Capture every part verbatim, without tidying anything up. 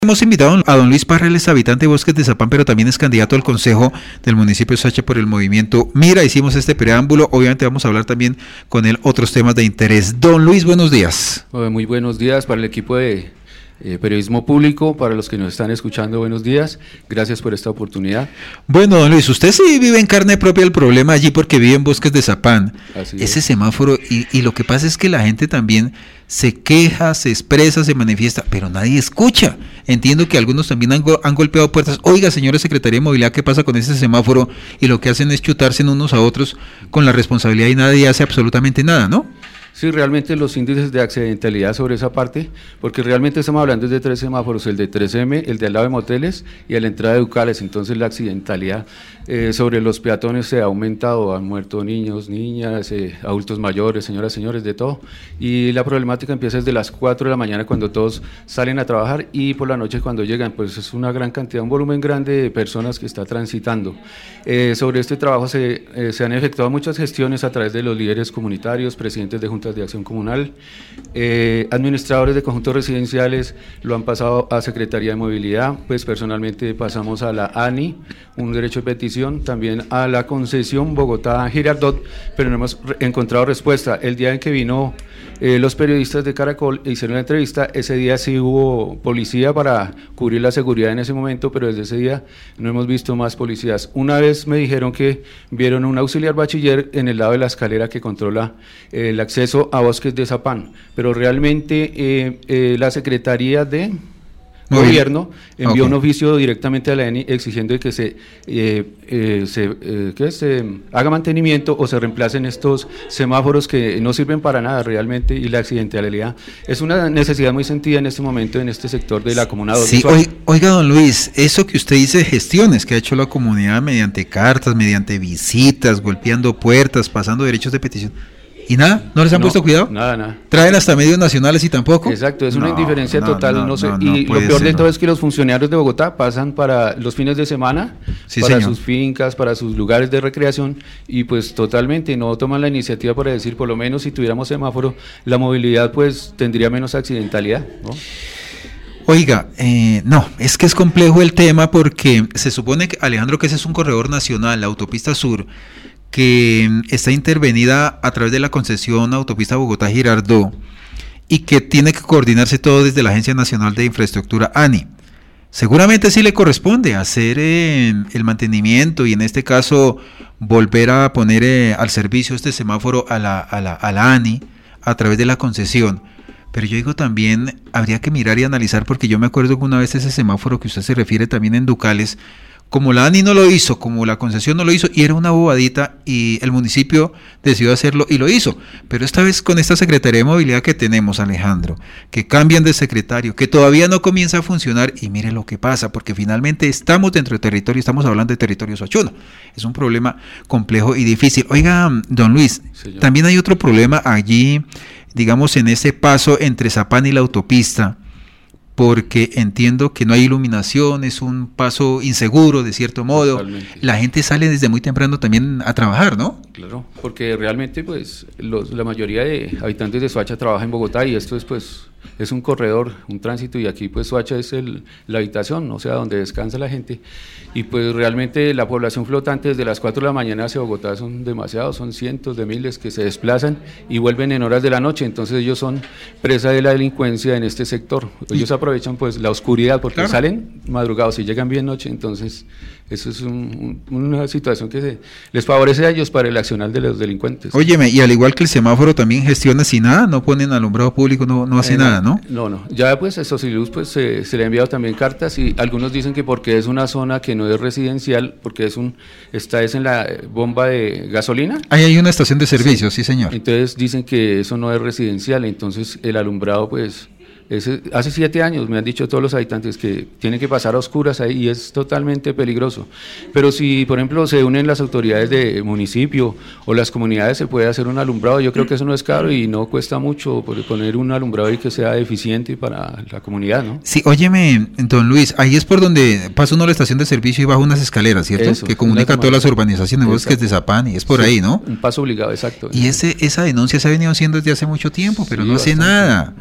Hemos invitado a don Luis Parra, él es habitante de Bosques de Zapán, pero también es candidato al consejo del municipio de Soacha por el movimiento Mira. Hicimos este preámbulo, obviamente vamos a hablar también con él otros temas de interés. Don Luis, buenos días. Muy buenos días para el equipo de eh, periodismo público, para los que nos están escuchando, buenos días, gracias por esta oportunidad. Bueno, don Luis, usted sí vive en carne propia el problema allí porque vive en Bosques de Zapán, Así ese es. semáforo, y, y lo que pasa es que la gente también se queja, se expresa, se manifiesta, pero nadie escucha. Entiendo que algunos también han, go- han golpeado puertas. Oiga, señora Secretaría de Movilidad, ¿qué pasa con ese semáforo? Y lo que hacen es chutarse en unos a otros con la responsabilidad y nadie hace absolutamente nada, ¿no? Sí, realmente los índices de accidentalidad sobre esa parte, porque realmente estamos hablando de tres semáforos, el de tres eme, el de al lado de moteles y a la entrada de Ducales, entonces la accidentalidad eh, sobre los peatones se ha aumentado, han muerto niños, niñas, eh, adultos mayores, señoras, señores, de todo, y la problemática empieza desde las cuatro de la mañana cuando todos salen a trabajar y por la noche cuando llegan, pues es una gran cantidad, un volumen grande de personas que está transitando. Eh, sobre este trabajo se, eh, se han efectuado muchas gestiones a través de los líderes comunitarios, presidentes de juntas de acción comunal, eh, administradores de conjuntos residenciales lo han pasado a Secretaría de Movilidad, pues personalmente pasamos a la A N I, un derecho de petición, también a la concesión Bogotá-Girardot, pero no hemos re- encontrado respuesta. El día en que vino eh, los periodistas de Caracol e hicieron la entrevista, ese día sí hubo policía para cubrir la seguridad en ese momento, pero desde ese día no hemos visto más policías. Una vez me dijeron que vieron un auxiliar bachiller en el lado de la escalera que controla eh, el acceso a Bosques de Zapán, pero realmente eh, eh, la Secretaría de Muy Gobierno bien. envió Ok. un oficio directamente a la A N I exigiendo que se, eh, eh, se, eh, que se haga mantenimiento o se reemplacen estos semáforos que no sirven para nada realmente, y la accidentalidad es una necesidad muy sentida en este momento en este sector de la comuna dos de Sí, Soacha. oi- oiga, don Luis, eso que usted dice, gestiones que ha hecho la comunidad mediante cartas, mediante visitas, golpeando puertas, pasando derechos de petición, ¿y nada? ¿No les han No, puesto cuidado? Nada, nada. ¿Traen hasta medios nacionales y tampoco? Exacto, es una No, indiferencia no, total, no, no, sé, no, no y lo puede peor ser, de no. todo es que los funcionarios de Bogotá pasan para los fines de semana, Sí, para señor. sus fincas, para sus lugares de recreación, y pues totalmente no toman la iniciativa para decir, por lo menos si tuviéramos semáforo, la movilidad pues tendría menos accidentalidad, ¿no? Oiga, eh, no, es que es complejo el tema porque se supone, que Alejandro, que ese es un corredor nacional, la autopista sur, que mm, está intervenida a través de la concesión autopista Bogotá-Girardot y que tiene que coordinarse todo desde la Agencia Nacional de Infraestructura, A N I. Seguramente sí le corresponde hacer eh, el mantenimiento y en este caso volver a poner eh, al servicio este semáforo a la, a, la, a la A N I a través de la concesión. Pero yo digo también, habría que mirar y analizar, porque yo me acuerdo que una vez ese semáforo que usted se refiere también en Ducales, como la A N I no lo hizo, como la concesión no lo hizo, y era una bobadita, y el municipio decidió hacerlo y lo hizo. Pero esta vez con esta Secretaría de Movilidad que tenemos, Alejandro, que cambian de secretario, que todavía no comienza a funcionar, y mire lo que pasa, porque finalmente estamos dentro del territorio, estamos hablando de territorio soachuno. Es un problema complejo y difícil. Oiga, don Luis, Señor. también hay otro problema allí, digamos, en ese paso entre Zapán y la autopista, porque entiendo que no hay iluminación, es un paso inseguro de cierto modo. Totalmente. La gente sale desde muy temprano también a trabajar, ¿no? Claro, porque realmente pues los, la mayoría de habitantes de Soacha trabaja en Bogotá y esto es pues es un corredor, un tránsito, y aquí pues Soacha es el, la habitación, o sea, donde descansa la gente, y pues realmente la población flotante desde las cuatro de la mañana hacia Bogotá son demasiados, son cientos de miles que se desplazan y vuelven en horas de la noche, entonces ellos son presa de la delincuencia en este sector, ellos aprovechan pues la oscuridad porque Claro. salen madrugados y llegan bien noche, entonces eso es un, un, una situación que se, les favorece a ellos para el accionar de los delincuentes. Óyeme, y al igual que el semáforo también gestiona sin nada, no ponen alumbrado público, no, no hace Eh, nada, ¿no? No, no. Ya pues a Sociluz pues se, se le ha enviado también cartas, y algunos dicen que porque es una zona que no es residencial, porque es un está es en la eh, bomba de gasolina. Ahí hay una estación de servicio, sí, señor. Entonces dicen que eso no es residencial, entonces el alumbrado pues ese- hace siete años me han dicho todos los habitantes que tienen que pasar a oscuras ahí y es totalmente peligroso. Pero si, por ejemplo, se unen las autoridades de municipio o las comunidades, se puede hacer un alumbrado. Yo creo que eso no es caro y no cuesta mucho por poner un alumbrado ahí que sea eficiente para la comunidad, ¿no? Sí, óyeme, don Luis, ahí es por donde pasa uno a la estación de servicio y baja unas escaleras, ¿cierto? Eso, Que comunica una todas las semana. urbanizaciones, Bosques de Zapán, y es por Sí, ahí, ¿no? Un paso obligado, exacto. Y ese esa denuncia se ha venido haciendo desde hace mucho tiempo, pero Sí, no hace bastante, nada. ¿no?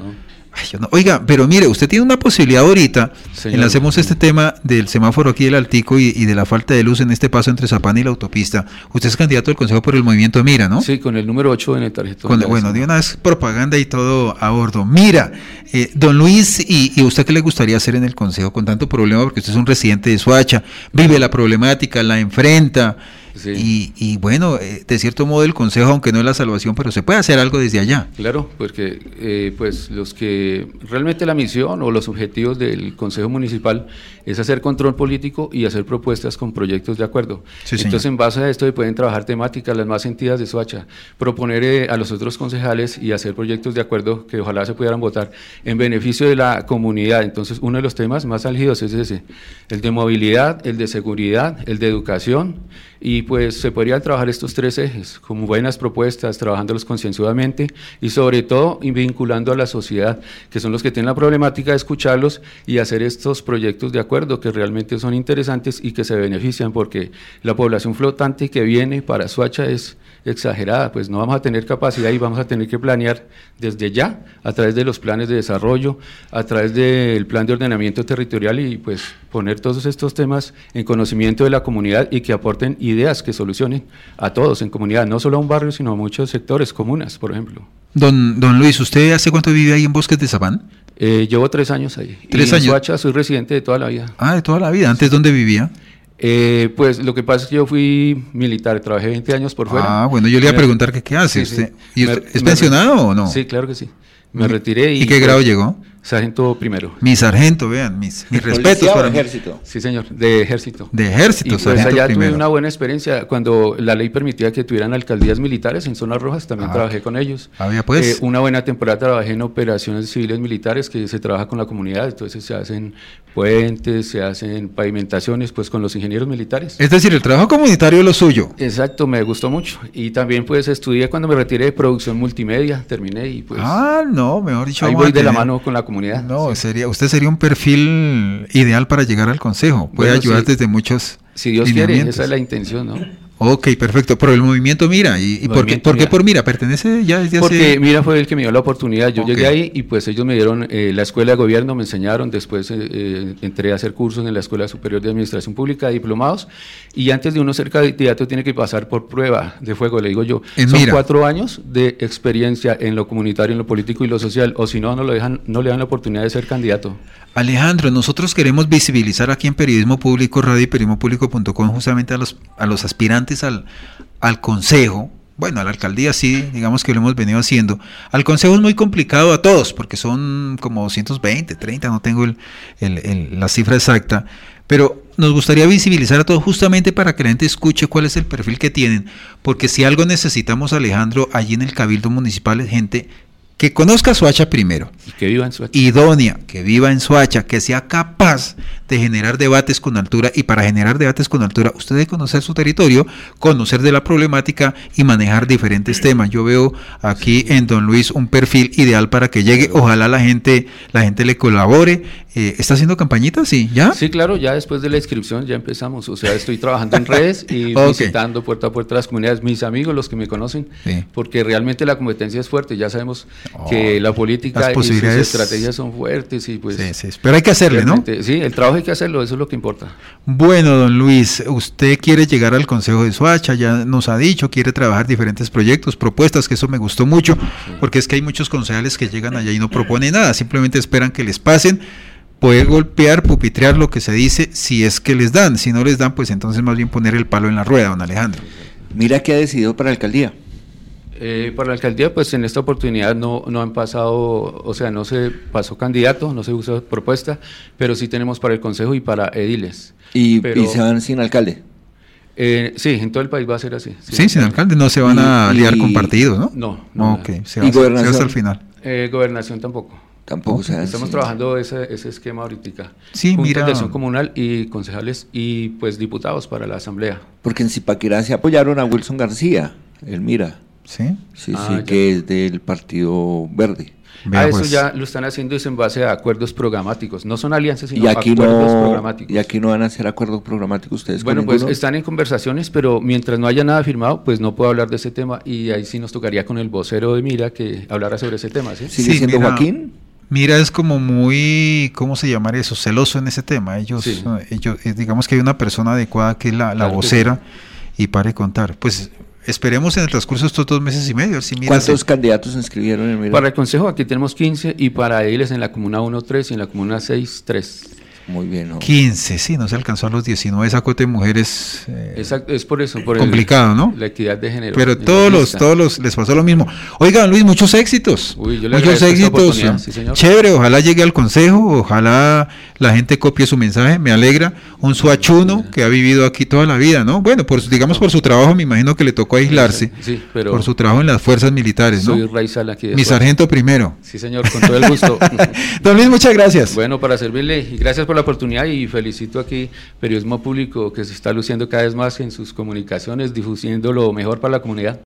Ay, yo no. Oiga, pero mire, usted tiene una posibilidad ahorita, Señor, enlacemos este tema del semáforo aquí del Altico y, y de la falta de luz en este paso entre Zapana y la autopista. Usted es candidato del Consejo por el Movimiento Mira, ¿no? Sí, con el número ocho en el tarjetón. Con, bueno, de una vez propaganda y todo a bordo. Mira, eh, don Luis, y, ¿y usted qué le gustaría hacer en el Consejo con tanto problema? Porque usted es un residente de Soacha, vive la problemática, la enfrenta. Sí. Y, y bueno, eh, de cierto modo el Consejo, aunque no es la salvación, pero se puede hacer algo desde allá. Claro, porque eh, pues los que realmente la misión o los objetivos del Consejo Municipal es hacer control político y hacer propuestas con proyectos de acuerdo. Sí, Entonces, señor. En base a esto pueden trabajar temáticas las más sentidas de Soacha, proponer eh, a los otros concejales y hacer proyectos de acuerdo que ojalá se pudieran votar en beneficio de la comunidad. Entonces, uno de los temas más álgidos es ese, el de movilidad, el de seguridad, el de educación. Y pues se podrían trabajar estos tres ejes, como buenas propuestas, trabajándolos concienzudamente y sobre todo vinculando a la sociedad, que son los que tienen la problemática de escucharlos y hacer estos proyectos de acuerdo que realmente son interesantes y que se benefician, porque la población flotante que viene para Soacha es exagerada, pues no vamos a tener capacidad y vamos a tener que planear desde ya, a través de los planes de desarrollo, a través del plan de ordenamiento territorial y pues poner todos estos temas en conocimiento de la comunidad y que aporten ideas que solucionen a todos en comunidad, no solo a un barrio, sino a muchos sectores, comunas, por ejemplo. Don, don Luis, ¿usted hace cuánto vive ahí en Bosques de Zapán? Eh, llevo tres años ahí. ¿Tres y años? En Soacha soy residente de toda la vida. Ah, de toda la vida. ¿Antes sí. dónde vivía? Eh, pues lo que pasa es que yo fui militar, trabajé veinte años por fuera. Ah, bueno, yo le iba a preguntar que qué hace sí, usted. Sí. ¿Y usted me, ¿Es pensionado me, o no? Sí, claro que sí. Me retiré. ¿Y, ¿Y qué pues, grado llegó? Sargento primero. Mi sargento, vean, mis, mis respetos para ejército. Sí, señor, de ejército. De ejército, y pues sargento allá primero. tuve una buena experiencia cuando la ley permitía que tuvieran alcaldías militares en zonas rojas, también ah, trabajé con ellos. Había pues. Eh, una buena temporada trabajé en operaciones civiles militares que se trabaja con la comunidad, entonces se hacen puentes, se hacen pavimentaciones pues con los ingenieros militares. Es decir, el trabajo comunitario es lo suyo. Exacto, me gustó mucho y también pues estudié cuando me retiré de producción multimedia, terminé y pues. Ah, no, mejor dicho. Ahí voy de la mano con la comunidad. No, sí. sería, usted sería un perfil ideal para llegar al Consejo, puede bueno, ayudar sí. desde muchos. Si Dios quiere, esa es la intención, ¿no? Ok, perfecto. Pero el movimiento Mira, ¿y, y por, qué, por qué por Mira? ¿Pertenece ya desde Porque hace...? Mira fue el que me dio la oportunidad. Yo okay. llegué ahí y pues ellos me dieron eh, la escuela de gobierno, me enseñaron, después eh, eh, entré a hacer cursos en la Escuela Superior de Administración Pública, diplomados, y antes de uno ser candidato tiene que pasar por prueba de fuego, le digo yo. En Son Mira. cuatro años de experiencia en lo comunitario, en lo político y lo social, o si no, no, lo dejan, no le dan la oportunidad de ser candidato. Alejandro, nosotros queremos visibilizar aquí en Periodismo Público, radio y periodismo público punto com justamente a los, a los aspirantes al, al consejo, bueno, a la alcaldía sí, digamos que lo hemos venido haciendo. Al consejo es muy complicado a todos, porque son como doscientos veinte, treinta, no tengo el, el, el, la cifra exacta, pero nos gustaría visibilizar a todos justamente para que la gente escuche cuál es el perfil que tienen, porque si algo necesitamos, Alejandro, allí en el Cabildo Municipal es gente que conozca Soacha primero, y que viva en Soacha. idónea, que viva en Soacha, que sea capaz de generar debates con altura, y para generar debates con altura usted debe conocer su territorio, conocer de la problemática y manejar diferentes temas. Yo veo aquí en don Luis un perfil ideal para que llegue, ojalá la gente, la gente le colabore. Eh, ¿Está haciendo campañitas? Sí, ¿ya? Sí, claro, ya después de la inscripción ya empezamos, o sea, estoy trabajando en redes y okay. visitando puerta a puerta las comunidades, mis amigos, los que me conocen, sí. porque realmente la competencia es fuerte, ya sabemos oh, que la política y sus estrategias son fuertes y pues... Sí, sí, pero hay que hacerle, ¿no? Sí, el trabajo hay que hacerlo, eso es lo que importa. Bueno, don Luis, usted quiere llegar al Consejo de Soacha, ya nos ha dicho, quiere trabajar diferentes proyectos, propuestas, que eso me gustó mucho, sí. porque es que hay muchos concejales que llegan allá y no proponen nada, simplemente esperan que les pasen. Puede golpear, pupitrear lo que se dice si es que les dan, si no les dan, pues entonces más bien poner el palo en la rueda, don Alejandro. Mira qué ha decidido para la alcaldía. Eh, para la alcaldía, pues en esta oportunidad no, no han pasado, o sea, no se pasó candidato, no se usó propuesta, pero sí tenemos para el consejo y para ediles. ¿Y, pero, ¿y se van sin alcalde? Eh, sí, en todo el país va a ser así. Sí, sí sin alcalde, no se van y, a liar y, con partidos, ¿no? No, no. Ok, se va, ¿y gobernación? Se va hasta el final. Eh, gobernación tampoco. Tampoco se hace. Estamos sí. trabajando ese, ese esquema ahorita. Sí, Juntas mira. de acción comunal y concejales y pues diputados para la asamblea. Porque en Zipaquirá se apoyaron a Wilson García, el Mira. Sí. Sí, ah, sí, ya. Que es del Partido Verde. Vea, ah, eso pues. Ya lo están haciendo es en base a acuerdos programáticos, no son alianzas, sino y aquí acuerdos no, programáticos. Y aquí no van a hacer acuerdos programáticos ustedes. Bueno, con pues ninguno? Están en conversaciones, pero mientras no haya nada firmado, pues no puedo hablar de ese tema y ahí sí nos tocaría con el vocero de Mira que hablará sobre ese tema. ¿Sí? ¿Sigue sí, siendo mira, Joaquín? Mira, es como muy, ¿cómo se llamaría eso? Celoso en ese tema. Ellos, Sí. ellos eh, digamos que hay una persona adecuada que es la, la Claro que vocera y pare contar. Pues esperemos en el transcurso de estos dos meses y medio. Si mira, ¿Cuántos se- candidatos se inscribieron en Miraflores? Para el Consejo aquí tenemos quince y para ediles en la Comuna uno, tres y en la Comuna seis, tres. Muy bien, ¿no? quince, sí, no se alcanzó a los diecinueve, esa cuota de mujeres eh, Exacto, es por eso, por el- complicado, ¿no? la equidad de género. Pero en la todos los, lista. todos los les pasó lo mismo. Oigan, Luis, muchos éxitos. Uy, yo le muchos agradezco esta éxitos. oportunidad, sí, señor. Chévere, ojalá llegue al consejo, ojalá la gente copie su mensaje, me alegra. Un suachuno que ha vivido aquí toda la vida, ¿no? Bueno, por su- digamos por su trabajo, me imagino que le tocó aislarse. Sí, pero Por su trabajo en las fuerzas militares, ¿no? soy raizal aquí de Mi fuerza. sargento primero. Sí, señor, con todo el gusto. Don Luis, muchas gracias. Bueno, para servirle y gracias por la oportunidad y felicito aquí Periodismo Público que se está luciendo cada vez más en sus comunicaciones, difundiendo lo mejor para la comunidad.